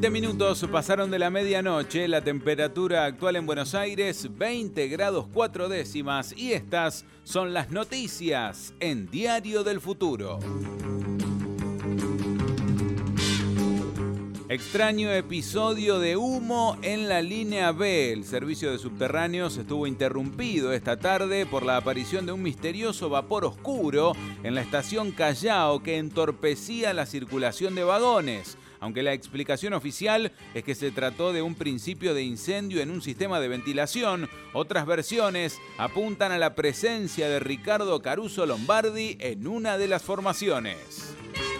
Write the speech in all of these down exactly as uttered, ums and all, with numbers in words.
veinte minutos pasaron de la medianoche, la temperatura actual en Buenos Aires veinte grados cuatro décimas y estas son las noticias en Diario del Futuro. Extraño episodio de humo en la línea B. El servicio de subterráneos estuvo interrumpido esta tarde por la aparición de un misterioso vapor oscuro en la estación Callao que entorpecía la circulación de vagones. Aunque la explicación oficial es que se trató de un principio de incendio en un sistema de ventilación, otras versiones apuntan a la presencia de Ricardo Caruso Lombardi en una de las formaciones.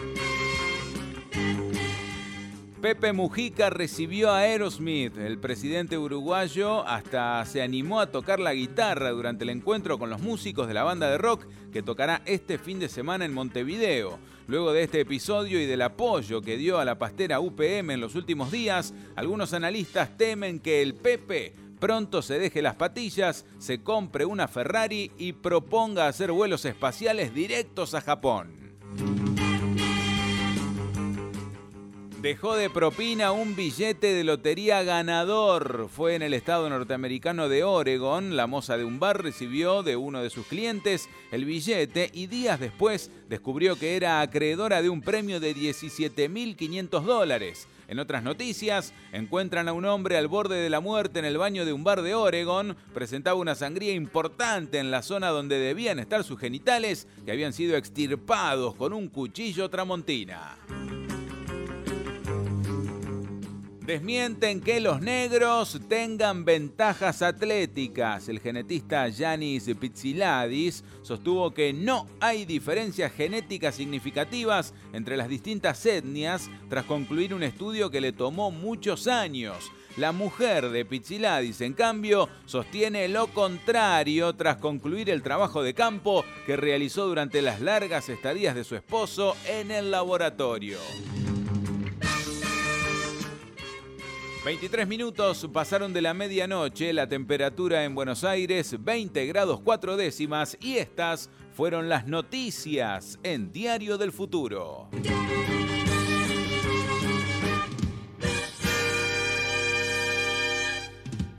Pepe Mujica recibió a Aerosmith. El presidente uruguayo hasta se animó a tocar la guitarra durante el encuentro con los músicos de la banda de rock que tocará este fin de semana en Montevideo. Luego de este episodio y del apoyo que dio a la pastera U P M en los últimos días, algunos analistas temen que el Pepe pronto se deje las patillas, se compre una Ferrari y proponga hacer vuelos espaciales directos a Japón. Dejó de propina un billete de lotería ganador. Fue en el estado norteamericano de Oregon. La moza de un bar recibió de uno de sus clientes el billete y días después descubrió que era acreedora de un premio de diecisiete mil quinientos dólares. En otras noticias, encuentran a un hombre al borde de la muerte en el baño de un bar de Oregon. Presentaba una sangría importante en la zona donde debían estar sus genitales, que habían sido extirpados con un cuchillo tramontina. Desmienten que los negros tengan ventajas atléticas. El genetista Yanis Pitsiladis sostuvo que no hay diferencias genéticas significativas entre las distintas etnias tras concluir un estudio que le tomó muchos años. La mujer de Pitsiladis, en cambio, sostiene lo contrario tras concluir el trabajo de campo que realizó durante las largas estadías de su esposo en el laboratorio. veintitrés minutos pasaron de la medianoche, la temperatura en Buenos Aires veinte grados cuatro décimas y estas fueron las noticias en Diario del Futuro.